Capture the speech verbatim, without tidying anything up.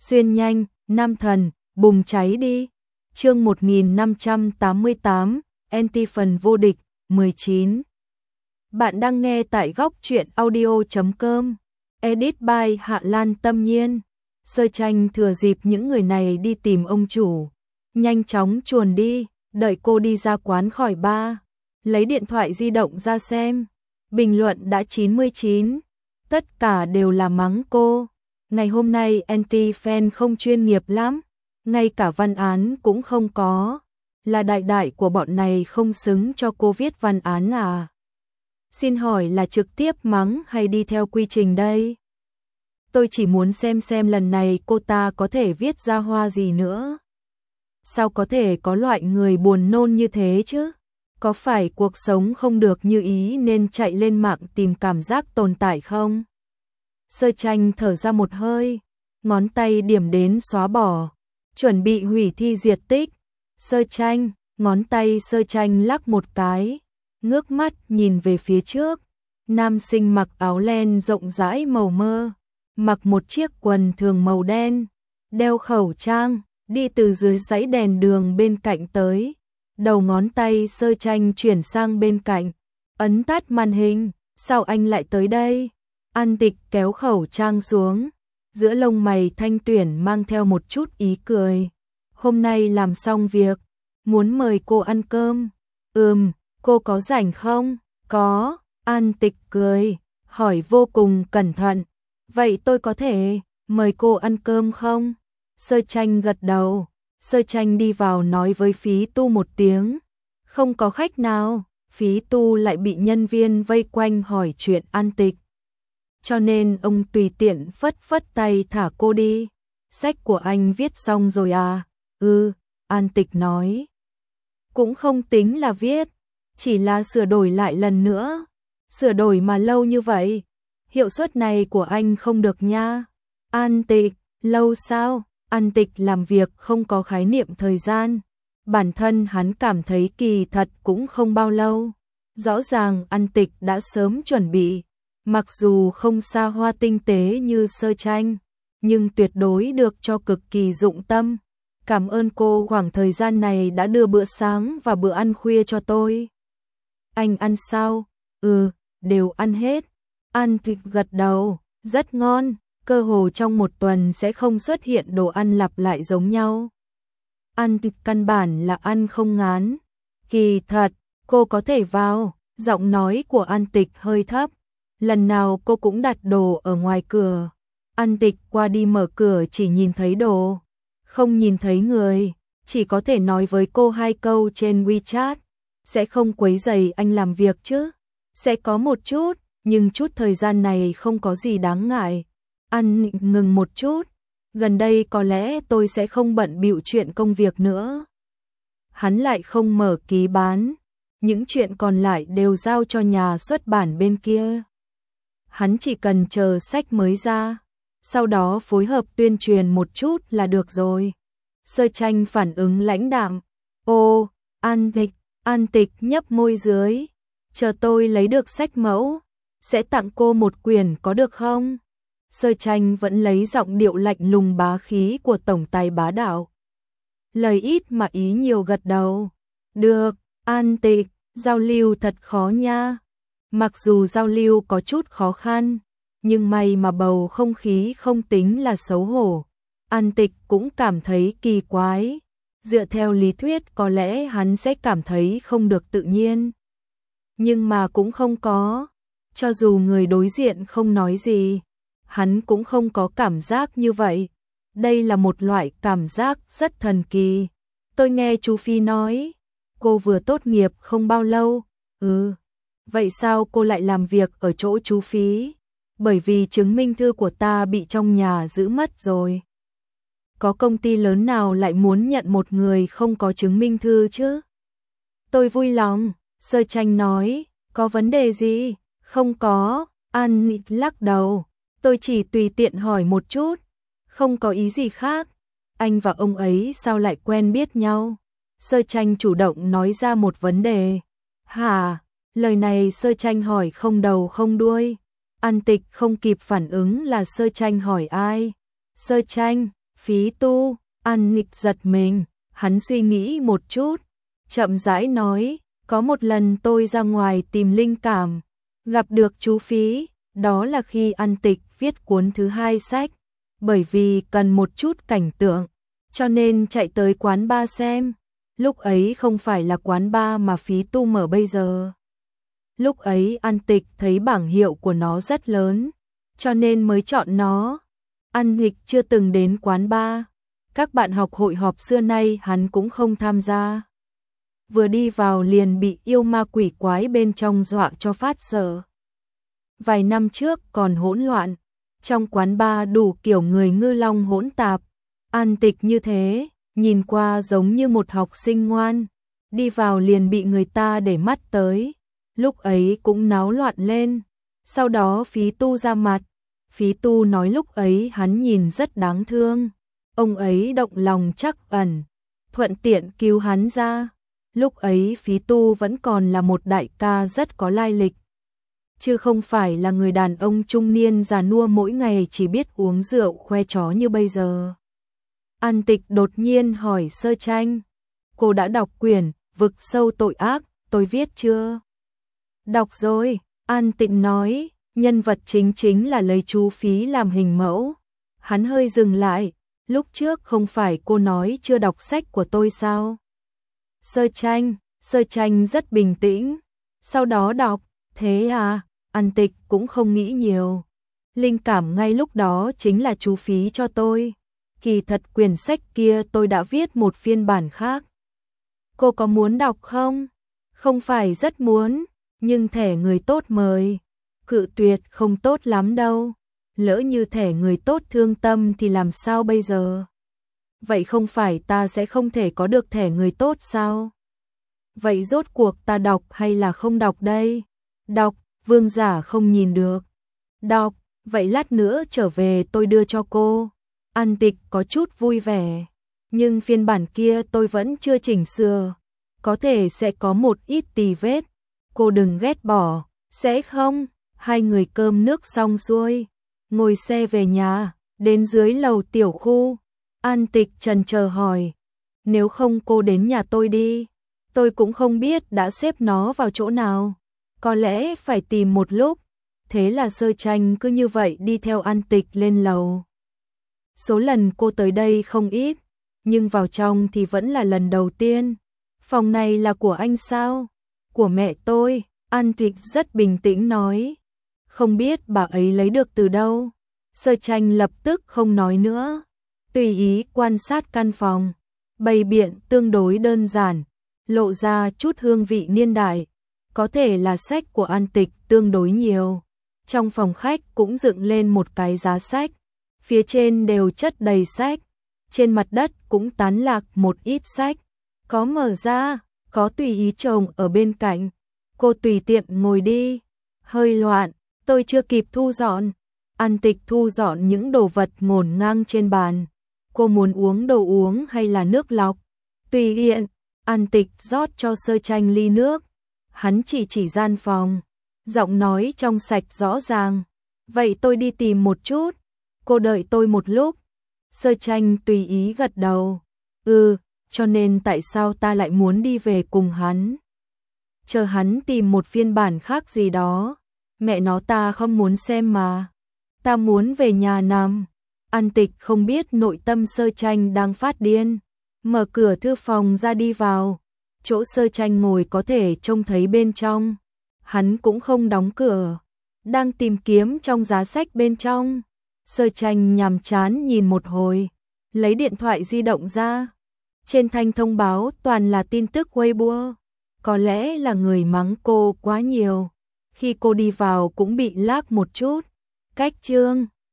Xuyên nhanh, nam thần, bùng cháy đi. Chương một nghìn năm trăm tám mươi tám, Anti phần vô địch, mười chín. Bạn đang nghe tại góc truyện audio chấm com. Edit by Hạ Lan Tâm Nhiên. Sơ Tranh thừa dịp những người này đi tìm ông chủ, nhanh chóng chuồn đi, đợi cô đi ra quán khỏi ba, lấy điện thoại di động ra xem. Bình luận đã chín mươi chín, tất cả đều là mắng cô. Ngày hôm nay anti-fan không chuyên nghiệp lắm, ngay cả văn án cũng không có. Là đại đại của bọn này không xứng cho cô viết văn án à? Xin hỏi là trực tiếp mắng hay đi theo quy trình đây? Tôi chỉ muốn xem xem lần này cô ta có thể viết ra hoa gì nữa. Sao có thể có loại người buồn nôn như thế chứ? Có phải cuộc sống không được như ý nên chạy lên mạng tìm cảm giác tồn tại không? Sơ Tranh thở ra một hơi, ngón tay điểm đến xóa bỏ, chuẩn bị hủy thi diệt tích. Sơ Tranh, ngón tay Sơ Tranh lắc một cái, ngước mắt nhìn về phía trước. Nam sinh mặc áo len rộng rãi màu mơ, mặc một chiếc quần thường màu đen, đeo khẩu trang, đi từ dưới dãy đèn đường bên cạnh tới. Đầu ngón tay Sơ Tranh chuyển sang bên cạnh, ấn tắt màn hình. Sao anh lại tới đây? An Tịch kéo khẩu trang xuống, giữa lông mày thanh tuyển mang theo một chút ý cười. Hôm nay làm xong việc, muốn mời cô ăn cơm. Ừm, cô có rảnh không? Có. An Tịch cười, hỏi vô cùng cẩn thận. Vậy tôi có thể mời cô ăn cơm không? Sơ Tranh gật đầu. Sơ Tranh đi vào nói với Phí Tu một tiếng. Không có khách nào. Phí Tu lại bị nhân viên vây quanh hỏi chuyện An Tịch, cho nên ông tùy tiện phất phất tay thả cô đi. Sách của anh viết xong rồi à? Ừ, An Tịch nói. Cũng không tính là viết, chỉ là sửa đổi lại lần nữa. Sửa đổi mà lâu như vậy, hiệu suất này của anh không được nha. An Tịch, lâu sao? An Tịch làm việc không có khái niệm thời gian. Bản thân hắn cảm thấy kỳ thật cũng không bao lâu. Rõ ràng An Tịch đã sớm chuẩn bị. Mặc dù không xa hoa tinh tế như Sơ Tranh, nhưng tuyệt đối được cho cực kỳ dụng tâm. Cảm ơn cô khoảng thời gian này đã đưa bữa sáng và bữa ăn khuya cho tôi. Anh ăn sao? Ừ, đều ăn hết. An Tịch gật đầu, rất ngon, cơ hồ trong một tuần sẽ không xuất hiện đồ ăn lặp lại giống nhau. An Tịch căn bản là ăn không ngán. Kỳ thật, cô có thể vào. Giọng nói của An Tịch hơi thấp. Lần nào cô cũng đặt đồ ở ngoài cửa. An Tịch qua đi mở cửa chỉ nhìn thấy đồ, không nhìn thấy người, chỉ có thể nói với cô hai câu trên WeChat. Sẽ không quấy rầy anh làm việc chứ? Sẽ có một chút, nhưng chút thời gian này không có gì đáng ngại. An Tịch ngừng một chút. Gần đây có lẽ tôi sẽ không bận bịu chuyện công việc nữa. Hắn lại không mở ký bán. Những chuyện còn lại đều giao cho nhà xuất bản bên kia. Hắn chỉ cần chờ sách mới ra, sau đó phối hợp tuyên truyền một chút là được rồi. Sơ Tranh phản ứng lãnh đạm. Ô, An Tịch, An Tịch nhấp môi dưới. Chờ tôi lấy được sách mẫu, sẽ tặng cô một quyển có được không? Sơ Tranh vẫn lấy giọng điệu lạnh lùng bá khí của tổng tài bá đạo. Lời ít mà ý nhiều gật đầu. Được, An Tịch, giao lưu thật khó nha. Mặc dù giao lưu có chút khó khăn, nhưng may mà bầu không khí không tính là xấu hổ. An Tịch cũng cảm thấy kỳ quái. Dựa theo lý thuyết có lẽ hắn sẽ cảm thấy không được tự nhiên. Nhưng mà cũng không có. Cho dù người đối diện không nói gì, hắn cũng không có cảm giác như vậy. Đây là một loại cảm giác rất thần kỳ. Tôi nghe chú Phi nói, cô vừa tốt nghiệp không bao lâu. Ừ. Vậy sao cô lại làm việc ở chỗ chú Phí? Bởi vì chứng minh thư của ta bị trong nhà giữ mất rồi. Có công ty lớn nào lại muốn nhận một người không có chứng minh thư chứ? Tôi vui lòng. Sơ Tranh nói. Có vấn đề gì? Không có. An Tịch lắc đầu. Tôi chỉ tùy tiện hỏi một chút. Không có ý gì khác. Anh và ông ấy sao lại quen biết nhau? Sơ Tranh chủ động nói ra một vấn đề. Hả? Lời này Sơ Tranh hỏi không đầu không đuôi. An Tịch không kịp phản ứng là Sơ Tranh hỏi ai. Sơ Tranh, Phí Tu, An Nịch giật mình, hắn suy nghĩ một chút, chậm rãi nói, có một lần tôi ra ngoài tìm linh cảm, gặp được chú Phí, đó là khi An Tịch viết cuốn thứ hai sách, bởi vì cần một chút cảnh tượng, cho nên chạy tới quán bar xem. Lúc ấy không phải là quán bar mà Phí Tu mở bây giờ. Lúc ấy An Tịch thấy bảng hiệu của nó rất lớn, cho nên mới chọn nó. An Nịch chưa từng đến quán bar, các bạn học hội họp xưa nay hắn cũng không tham gia. Vừa đi vào liền bị yêu ma quỷ quái bên trong dọa cho phát sợ. Vài năm trước còn hỗn loạn, trong quán bar đủ kiểu người ngư long hỗn tạp. An Tịch như thế, nhìn qua giống như một học sinh ngoan, đi vào liền bị người ta để mắt tới, lúc ấy cũng náo loạn lên. Sau đó Phí Tu ra mặt, Phí Tu nói lúc ấy hắn nhìn rất đáng thương, ông ấy động lòng trắc ẩn, thuận tiện cứu hắn ra. Lúc ấy Phí Tu vẫn còn là một đại ca rất có lai lịch, chứ không phải là người đàn ông trung niên già nua mỗi ngày chỉ biết uống rượu khoe chó như bây giờ. An Tịch đột nhiên hỏi Sơ Tranh, cô đã đọc quyển Vực Sâu Tội Ác tôi viết chưa? Đọc rồi, An Tịch nói, nhân vật chính chính là lấy chú Phí làm hình mẫu. Hắn hơi dừng lại, lúc trước không phải cô nói chưa đọc sách của tôi sao? Sơ Tranh, Sơ Tranh rất bình tĩnh, sau đó đọc, thế à? An Tịch cũng không nghĩ nhiều. Linh cảm ngay lúc đó chính là chú Phí cho tôi. Kỳ thật quyển sách kia tôi đã viết một phiên bản khác. Cô có muốn đọc không? Không phải rất muốn, nhưng thẻ người tốt mời. Cự tuyệt không tốt lắm đâu. Lỡ như thẻ người tốt thương tâm thì làm sao bây giờ? Vậy không phải ta sẽ không thể có được thẻ người tốt sao? Vậy rốt cuộc ta đọc hay là không đọc đây? Đọc, Vương Giả không nhìn được. Đọc, vậy lát nữa trở về tôi đưa cho cô. An Tịch có chút vui vẻ, nhưng phiên bản kia tôi vẫn chưa chỉnh sửa, có thể sẽ có một ít tì vết. Cô đừng ghét bỏ, sẽ không? Hai người cơm nước xong xuôi, ngồi xe về nhà, đến dưới lầu tiểu khu. An Tịch chần chờ hỏi, nếu không cô đến nhà tôi đi, tôi cũng không biết đã xếp nó vào chỗ nào, có lẽ phải tìm một lúc. Thế là Sơ Tranh cứ như vậy đi theo An Tịch lên lầu. Số lần cô tới đây không ít, nhưng vào trong thì vẫn là lần đầu tiên. Phòng này là của anh sao? Của mẹ tôi, An Tịch rất bình tĩnh nói. Không biết bà ấy lấy được từ đâu. Sơ Tranh lập tức không nói nữa, tùy ý quan sát căn phòng. Bày biện tương đối đơn giản, lộ ra chút hương vị niên đại. Có thể là sách của An Tịch tương đối nhiều. Trong phòng khách cũng dựng lên một cái giá sách, phía trên đều chất đầy sách, trên mặt đất cũng tán lạc một ít sách, có mở ra, có tùy ý chồng ở bên cạnh. Cô tùy tiện ngồi đi, hơi loạn, tôi chưa kịp thu dọn. An Tịch thu dọn những đồ vật ngổn ngang trên bàn. Cô muốn uống đồ uống hay là nước lọc? Tùy tiện. An Tịch rót cho Sơ Tranh ly nước. Hắn chỉ chỉ gian phòng, giọng nói trong sạch rõ ràng. Vậy tôi đi tìm một chút, cô đợi tôi một lúc. Sơ Tranh tùy ý gật đầu. Ừ, cho nên tại sao ta lại muốn đi về cùng hắn? Chờ hắn tìm một phiên bản khác gì đó. Mẹ nó ta không muốn xem mà. Ta muốn về nhà nằm. An Tịch không biết nội tâm Sơ Tranh đang phát điên. Mở cửa thư phòng ra đi vào. Chỗ Sơ Tranh ngồi có thể trông thấy bên trong. Hắn cũng không đóng cửa, đang tìm kiếm trong giá sách bên trong. Sơ Tranh nhàm chán nhìn một hồi, lấy điện thoại di động ra. Trên thanh thông báo toàn là tin tức Weibo. Có lẽ là người mắng cô quá nhiều. Khi cô đi vào cũng bị lag một chút. Cách chương